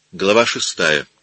Глава 6.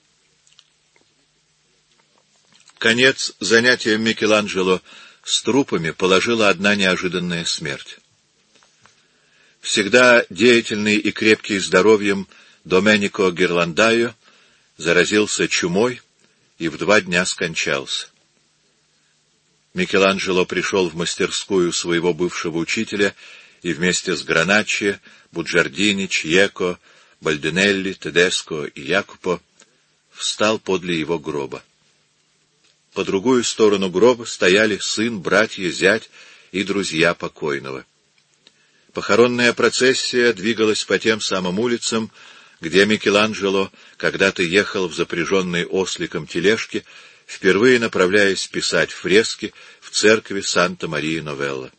Конец занятиям Микеланджело с трупами положила одна неожиданная смерть. Всегда деятельный и крепкий здоровьем Доменико Гирландайо заразился чумой и в 2 дня скончался. Микеланджело пришел в мастерскую своего бывшего учителя и вместе с Граначчи, Буджардини, Чьеко, Бальдинелли, Тедеско и Якупо встал подле его гроба. По другую сторону гроба стояли сын, братья, зять и друзья покойного. Похоронная процессия двигалась по тем самым улицам, где Микеланджело когда-то ехал в запряженной осликом тележке, впервые направляясь писать фрески в церкви Санта-Мария-Новелла.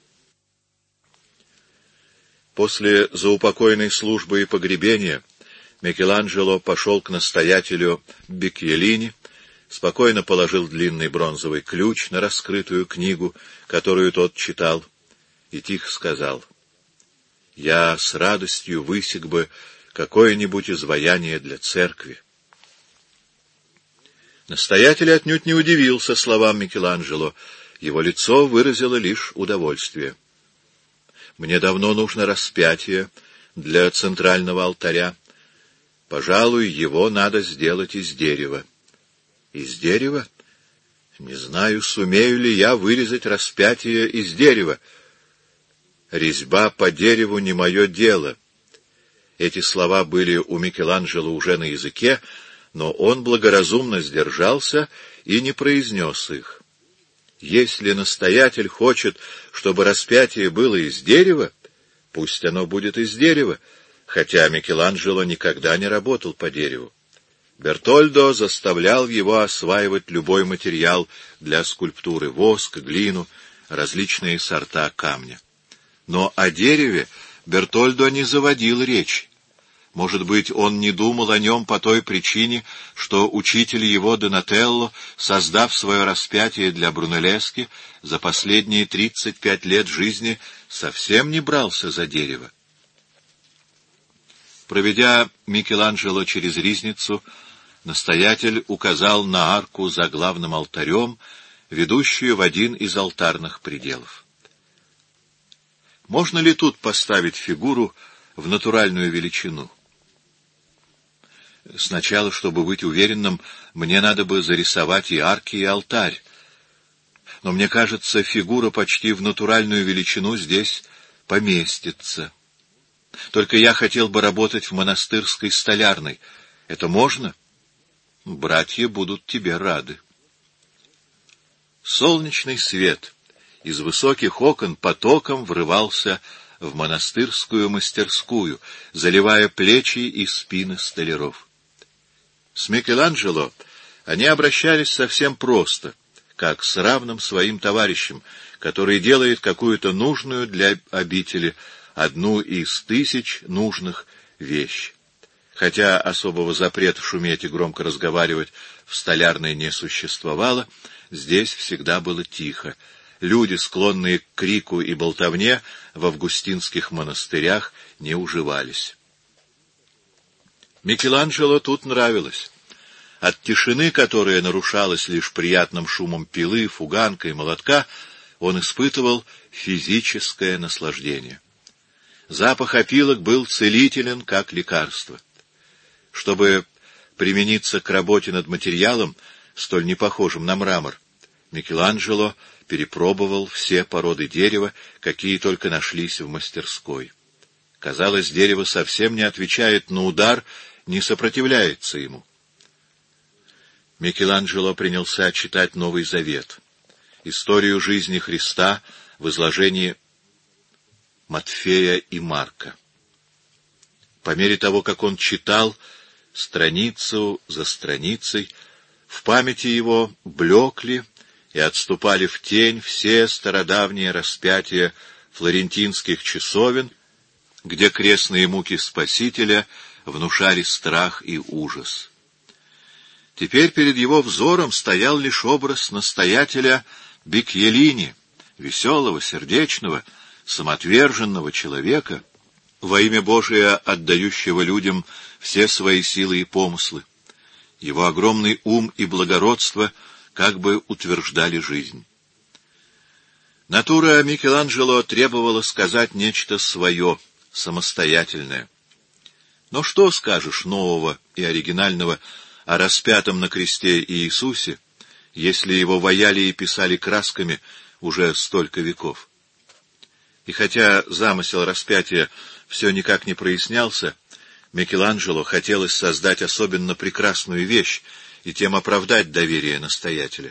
После заупокойной службы и погребения Микеланджело пошел к настоятелю Бикьелини, спокойно положил длинный бронзовый ключ на раскрытую книгу, которую тот читал, и тихо сказал: «Я с радостью высек бы какое-нибудь изваяние для церкви». Настоятель отнюдь не удивился словам Микеланджело, его лицо выразило лишь удовольствие. «Мне давно нужно распятие для центрального алтаря. Пожалуй, его надо сделать из дерева». «Из дерева? Не знаю, сумею ли я вырезать распятие из дерева. Резьба по дереву не мое дело». Эти слова были у Микеланджело уже на языке, но он благоразумно сдержался и не произнес их. Если настоятель хочет, чтобы распятие было из дерева, пусть оно будет из дерева, хотя Микеланджело никогда не работал по дереву. Бертольдо заставлял его осваивать любой материал для скульптуры — воск, глину, различные сорта камня. Но о дереве Бертольдо не заводил речь. Может быть, он не думал о нем по той причине, что учитель его Донателло, создав свое распятие для Брунеллески, за последние 35 лет жизни совсем не брался за дерево. Проведя Микеланджело через ризницу, настоятель указал на арку за главным алтарем, ведущую в один из алтарных пределов. Можно ли тут поставить фигуру в натуральную величину? Сначала, чтобы быть уверенным, мне надо бы зарисовать и арки, и алтарь. Но мне кажется, фигура почти в натуральную величину здесь поместится. Только я хотел бы работать в монастырской столярной. Это можно? Братья будут тебе рады. Солнечный свет из высоких окон потоком врывался в монастырскую мастерскую, заливая плечи и спины столяров. С Микеланджело они обращались совсем просто, как с равным своим товарищем, который делает какую-то нужную для обители, одну из 1000 нужных вещь. Хотя особого запрета шуметь и громко разговаривать в столярной не существовало, здесь всегда было тихо. Люди, склонные к крику и болтовне, в августинских монастырях не уживались. Микеланджело тут нравилось. От тишины, которая нарушалась лишь приятным шумом пилы, фуганка и молотка, он испытывал физическое наслаждение. Запах опилок был целителен, как лекарство. Чтобы примениться к работе над материалом, столь непохожим на мрамор, Микеланджело перепробовал все породы дерева, какие только нашлись в мастерской. Казалось, дерево совсем не отвечает на удар, не сопротивляется ему. Микеланджело принялся читать Новый Завет, историю жизни Христа в изложении Матфея и Марка. По мере того, как он читал, страницу за страницей, в памяти его блекли и отступали в тень все стародавние распятия флорентинских часовен, где крестные муки Спасителя внушали страх и ужас. Теперь перед его взором стоял лишь образ настоятеля Бикьелини, веселого, сердечного, самоотверженного человека, во имя Божие отдающего людям все свои силы и помыслы. Его огромный ум и благородство как бы утверждали жизнь. Натура Микеланджело требовала сказать нечто свое, самостоятельное. Но что скажешь нового и оригинального о распятом на кресте Иисусе, если его ваяли и писали красками уже столько веков? И хотя замысел распятия все никак не прояснялся, Микеланджело хотелось создать особенно прекрасную вещь и тем оправдать доверие настоятеля.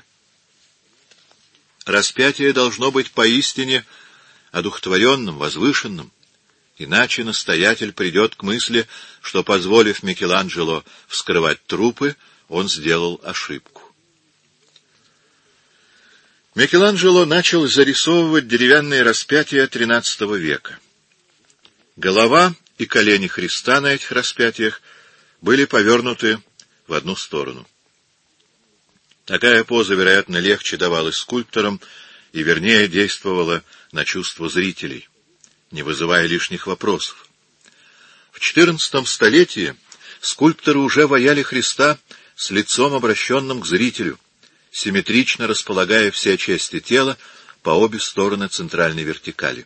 Распятие должно быть поистине одухотворенным, возвышенным, иначе настоятель придет к мысли, что, позволив Микеланджело вскрывать трупы, он сделал ошибку. Микеланджело начал зарисовывать деревянные распятия XIII века. Голова и колени Христа на этих распятиях были повернуты в одну сторону. Такая поза, вероятно, легче давалась скульпторам и вернее действовала на чувства зрителей, не вызывая лишних вопросов. В XIV столетии скульпторы уже ваяли Христа с лицом, обращенным к зрителю, симметрично располагая все части тела по обе стороны центральной вертикали.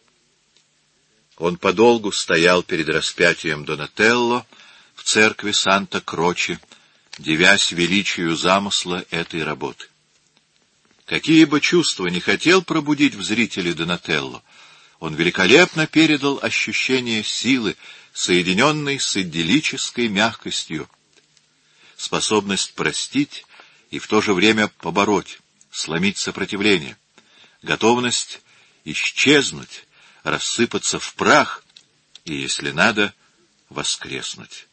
Он подолгу стоял перед распятием Донателло в церкви Санта-Кроче, дивясь величию замысла этой работы. Какие бы чувства не хотел пробудить в зрителе Донателло, он великолепно передал ощущение силы, соединенной с идиллической мягкостью, способность простить и в то же время побороть, сломить сопротивление, готовность исчезнуть, рассыпаться в прах и, если надо, воскреснуть.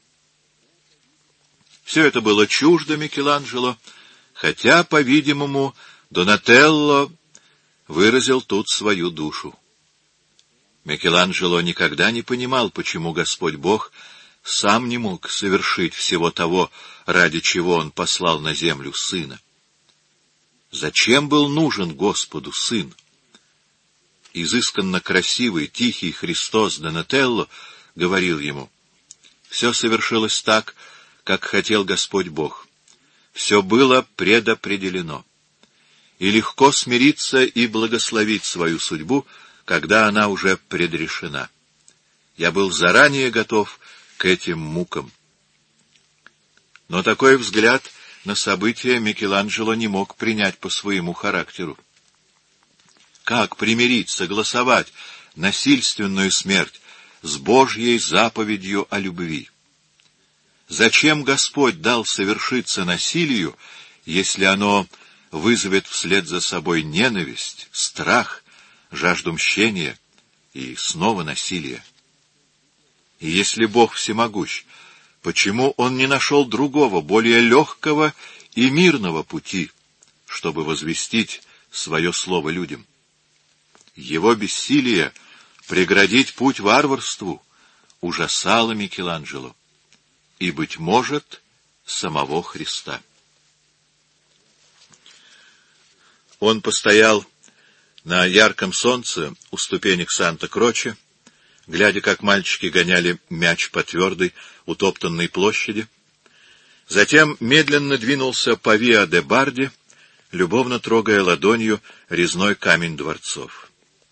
Все это было чуждо Микеланджело, хотя, по-видимому, Донателло выразил тут свою душу. Микеланджело никогда не понимал, почему Господь Бог сам не мог совершить всего того, ради чего Он послал на землю Сына. Зачем был нужен Господу Сын? Изысканно красивый, тихий Христос Донателло говорил ему: «Все совершилось так, как хотел Господь Бог. Все было предопределено. И легко смириться и благословить свою судьбу, когда она уже предрешена. Я был заранее готов к этим мукам». Но такой взгляд на события Микеланджело не мог принять по своему характеру. Как примирить, согласовать насильственную смерть с Божьей заповедью о любви? Зачем Господь дал совершиться насилию, если оно вызовет вслед за собой ненависть, страх, жажду мщения и снова насилие? И если Бог всемогущ, почему Он не нашел другого, более легкого и мирного пути, чтобы возвестить свое слово людям? Его бессилие преградить путь варварству ужасало Микеланджело и, быть может, самого Христа. Он постоял на ярком солнце у ступенек Санта-Кроче, глядя, как мальчики гоняли мяч по твердой, утоптанной площади. Затем медленно двинулся по Виа-де-Барди, любовно трогая ладонью резной камень дворцов.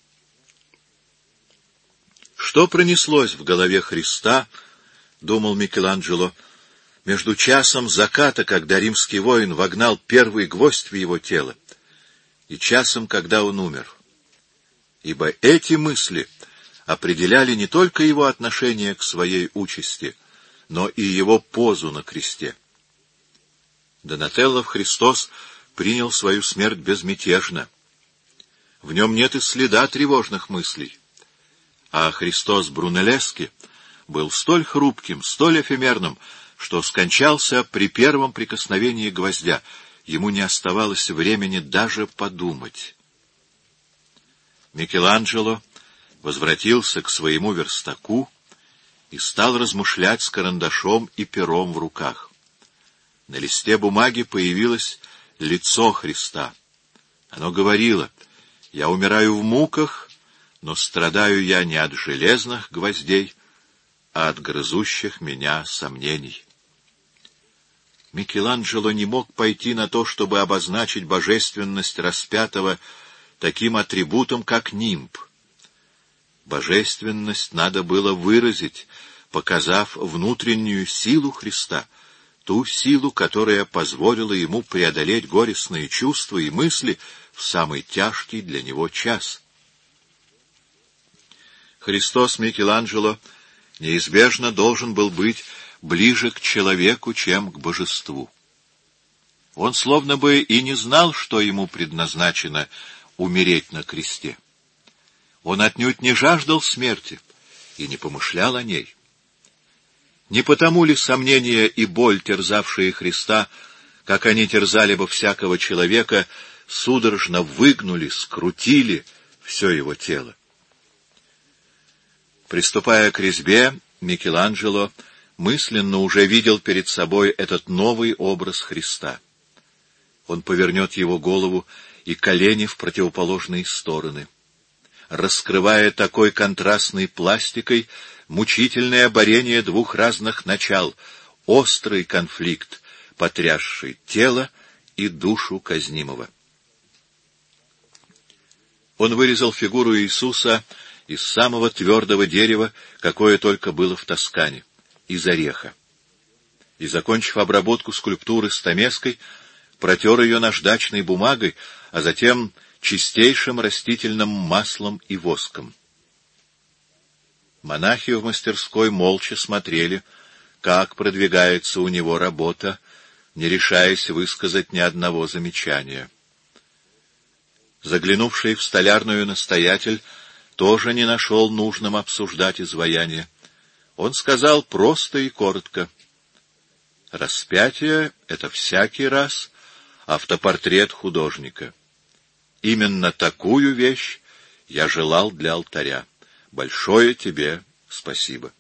Что пронеслось в голове Христа, думал Микеланджело, между часом заката, когда римский воин вогнал первый гвоздь в его тело, и часом, когда он умер? Ибо эти мысли определяли не только его отношение к своей участи, но и его позу на кресте. Донателло Христос принял свою смерть безмятежно. В нем нет и следа тревожных мыслей. А Христос Брунеллески был столь хрупким, столь эфемерным, что скончался при первом прикосновении гвоздя. Ему не оставалось времени даже подумать. Микеланджело возвратился к своему верстаку и стал размышлять с карандашом и пером в руках. На листе бумаги появилось лицо Христа. Оно говорило: «Я умираю в муках, но страдаю я не от железных гвоздей, от грызущих меня сомнений. Микеланджело не мог пойти на то, чтобы обозначить божественность распятого таким атрибутом, как нимб. Божественность надо было выразить, показав внутреннюю силу Христа, ту силу, которая позволила ему преодолеть горестные чувства и мысли в самый тяжкий для него час. Христос Микеланджело неизбежно должен был быть ближе к человеку, чем к божеству. Он словно бы и не знал, что ему предназначено умереть на кресте. Он отнюдь не жаждал смерти и не помышлял о ней. Не потому ли сомнения и боль, терзавшие Христа, как они терзали бы всякого человека, судорожно выгнули, скрутили все его тело? Приступая к резьбе, Микеланджело мысленно уже видел перед собой этот новый образ Христа. Он повернет его голову и колени в противоположные стороны, раскрывая такой контрастной пластикой мучительное борение двух разных начал, острый конфликт, потрясший тело и душу казнимого. Он вырезал фигуру Иисуса из самого твердого дерева, какое только было в Тоскане, из ореха. И, закончив обработку скульптуры стамеской, протер ее наждачной бумагой, а затем чистейшим растительным маслом и воском. Монахи в мастерской молча смотрели, как продвигается у него работа, не решаясь высказать ни одного замечания. Заглянувший в столярную настоятель тоже не нашел нужным обсуждать изваяние. Он сказал просто и коротко: распятие — это всякий раз автопортрет художника. Именно такую вещь я желал для алтаря. Большое тебе спасибо.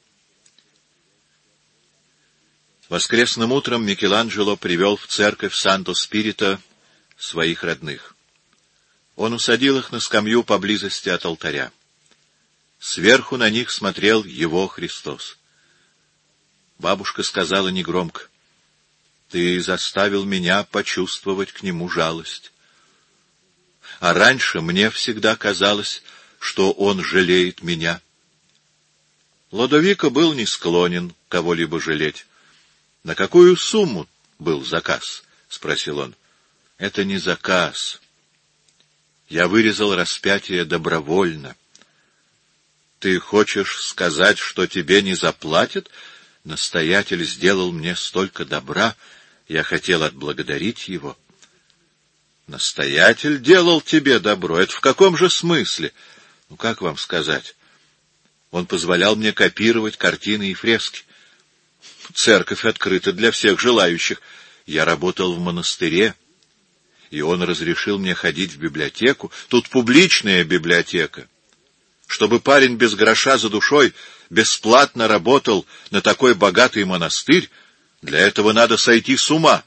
Воскресным утром Микеланджело привел в церковь Санто-Спирито своих родных. Он усадил их на скамью поблизости от алтаря. Сверху на них смотрел его Христос. Бабушка сказала негромко: «Ты заставил меня почувствовать к нему жалость. А раньше мне всегда казалось, что он жалеет меня». Лодовико был не склонен кого-либо жалеть. «На какую сумму был заказ?» — спросил он. «Это не заказ. Я вырезал распятие добровольно». «Ты хочешь сказать, что тебе не заплатят? Настоятель сделал мне столько добра, я хотел отблагодарить его». «Настоятель делал тебе добро? Это в каком же смысле?» «Ну, как вам сказать? Он позволял мне копировать картины и фрески. Церковь открыта для всех желающих. Я работал в монастыре, и он разрешил мне ходить в библиотеку. Тут публичная библиотека. Чтобы парень без гроша за душой бесплатно работал на такой богатый монастырь, для этого надо сойти с ума».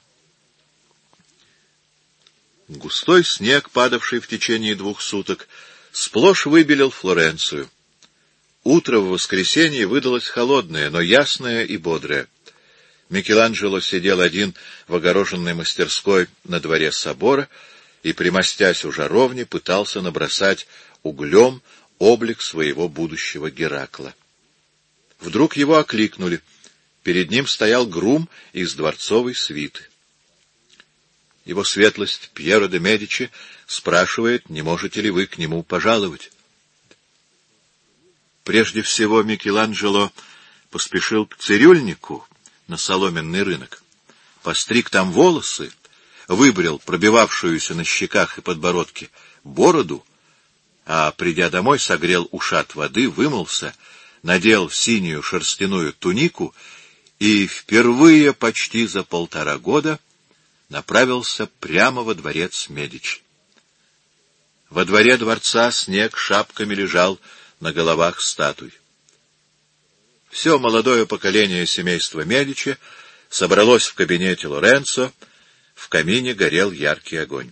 Густой снег, падавший в течение 2 суток, сплошь выбелил Флоренцию. Утро в воскресенье выдалось холодное, но ясное и бодрое. Микеланджело сидел один в огороженной мастерской на дворе собора и, примостясь у жаровни, пытался набросать углем облик своего будущего Геракла. Вдруг его окликнули. Перед ним стоял грум из дворцовой свиты. Его светлость Пьеро де Медичи спрашивает, не можете ли вы к нему пожаловать. Прежде всего Микеланджело поспешил к цирюльнику на соломенный рынок, постриг там волосы, выбрил пробивавшуюся на щеках и подбородке бороду, а, придя домой, согрел ушат воды, вымылся, надел синюю шерстяную тунику и впервые почти за 1,5 года направился прямо во дворец Медичи. Во дворе дворца снег шапками лежал на головах статуй. Все молодое поколение семейства Медичи собралось в кабинете Лоренцо, в камине горел яркий огонь.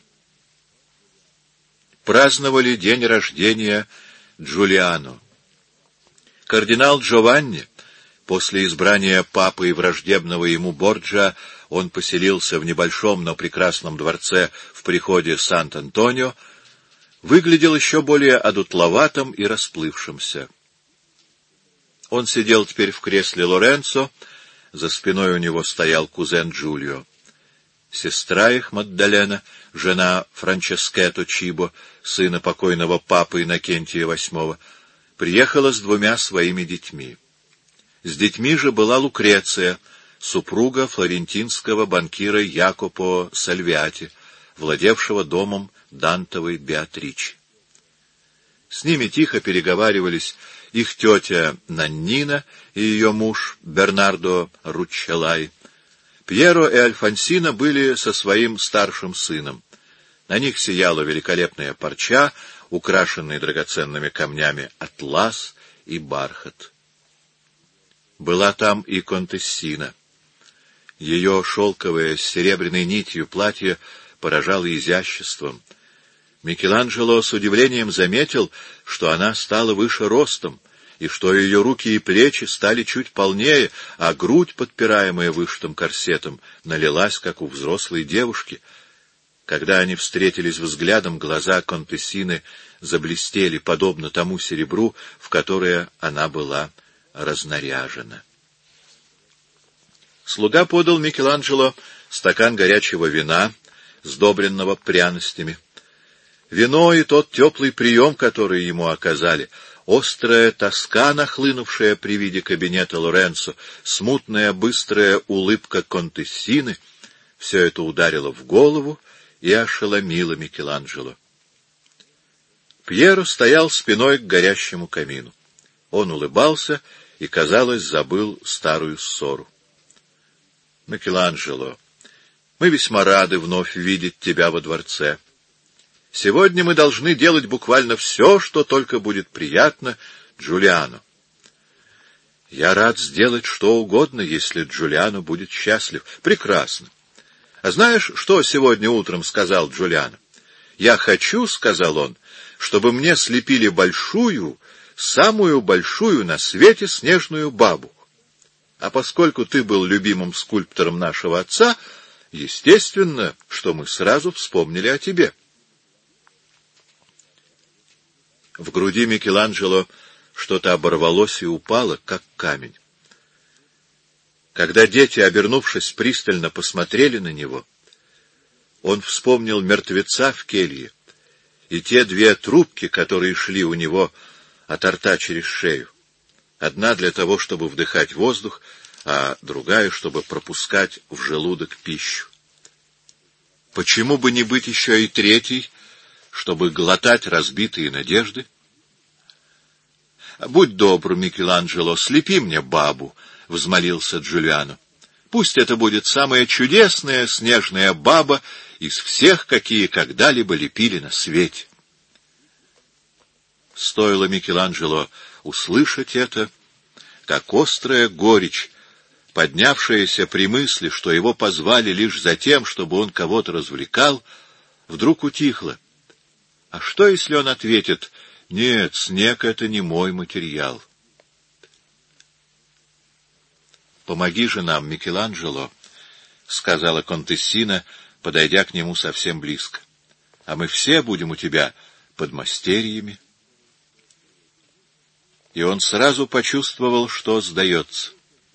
Праздновали день рождения Джулиано. Кардинал Джованни После избрания папой враждебного ему Борджиа он поселился в небольшом, но прекрасном дворце в приходе Сант-Антонио, выглядел еще более одутловатым и расплывшимся. Он сидел теперь в кресле Лоренцо, за спиной у него стоял кузен Джульо. Сестра их, Маддалена, жена Франческетто Чибо, сына покойного папы Иннокентия VIII, приехала с 2 своими детьми. С детьми же была Лукреция, супруга флорентинского банкира Якопо Сальвиати, владевшего домом Дантовой Беатричи. С ними тихо переговаривались их тетя Наннина и ее муж Бернардо Руччелай. Пьеро и Альфонсина были со своим старшим сыном. На них сияла великолепная парча, украшенный драгоценными камнями атлас и бархат. Была там и Контессина. Ее шелковое с серебряной нитью платье поражало изяществом. Микеланджело с удивлением заметил, что она стала выше ростом, и что ее руки и плечи стали чуть полнее, а грудь, подпираемая вышитым корсетом, налилась, как у взрослой девушки. Когда они встретились взглядом, глаза Контессины заблестели, подобно тому серебру, в которое она была разнаряжена. Слуга подал Микеланджело стакан горячего вина, сдобренного пряностями. Вино и тот теплый прием, который ему оказали, острая тоска, нахлынувшая при виде кабинета Лоренцо, смутная быстрая улыбка Контессины — все это ударило в голову и ошеломило Микеланджело. Пьеро стоял спиной к горящему камину. Он улыбался и, казалось, забыл старую ссору. — Микеланджело, мы весьма рады вновь видеть тебя во дворце. Сегодня мы должны делать буквально все, что только будет приятно Джулиано. Я рад сделать что угодно, если Джулиано будет счастлив. Прекрасно. А знаешь, что сегодня утром сказал Джулиано? Я хочу, — сказал он, — чтобы мне слепили большую, самую большую на свете снежную бабу. А поскольку ты был любимым скульптором нашего отца, естественно, что мы сразу вспомнили о тебе. В груди Микеланджело что-то оборвалось и упало, как камень. Когда дети, обернувшись, пристально посмотрели на него, он вспомнил мертвеца в келье и те 2 трубки, которые шли у него от рта через шею. Одна для того, чтобы вдыхать воздух, а другая, чтобы пропускать в желудок пищу. Почему бы не быть еще и 3-й, чтобы глотать разбитые надежды? — Будь добр, Микеланджело, слепи мне бабу, — взмолился Джулиано. — Пусть это будет самая чудесная снежная баба из всех, какие когда-либо лепили на свете. Стоило Микеланджело услышать это, как острая горечь, поднявшаяся при мысли, что его позвали лишь за тем, чтобы он кого-то развлекал, вдруг утихла. А что, если он ответит: «Нет, снег — это не мой материал»? «Помоги же нам, Микеланджело», — сказала Контессина, подойдя к нему совсем близко. «А мы все будем у тебя подмастерьями». И он сразу почувствовал, что сдается.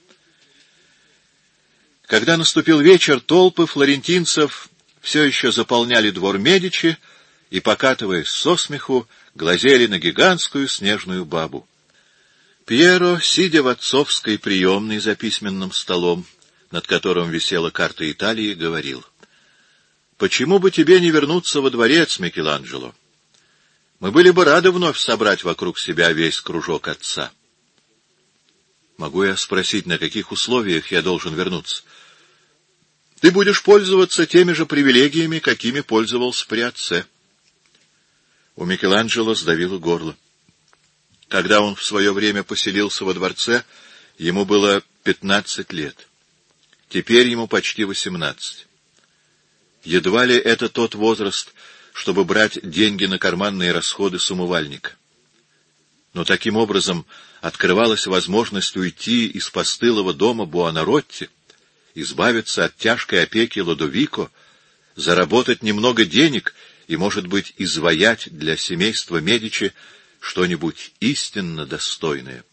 Когда наступил вечер, толпы флорентинцев все еще заполняли двор Медичи и, покатываясь со смеху, глазели на гигантскую снежную бабу. Пьеро, сидя в отцовской приемной за письменным столом, над которым висела карта Италии, говорил: «Почему бы тебе не вернуться во дворец, Микеланджело? Мы были бы рады вновь собрать вокруг себя весь кружок отца». «Могу я спросить, на каких условиях я должен вернуться?» «Ты будешь пользоваться теми же привилегиями, какими пользовался при отце». У Микеланджело сдавило горло. Когда он в свое время поселился во дворце, ему было 15 лет. Теперь ему почти 18. Едва ли это тот возраст, чтобы брать деньги на карманные расходы с умывальника. Но таким образом открывалась возможность уйти из постылого дома Буонаротти, избавиться от тяжкой опеки Лодовико, заработать немного денег и, может быть, изваять для семейства Медичи что-нибудь истинно достойное.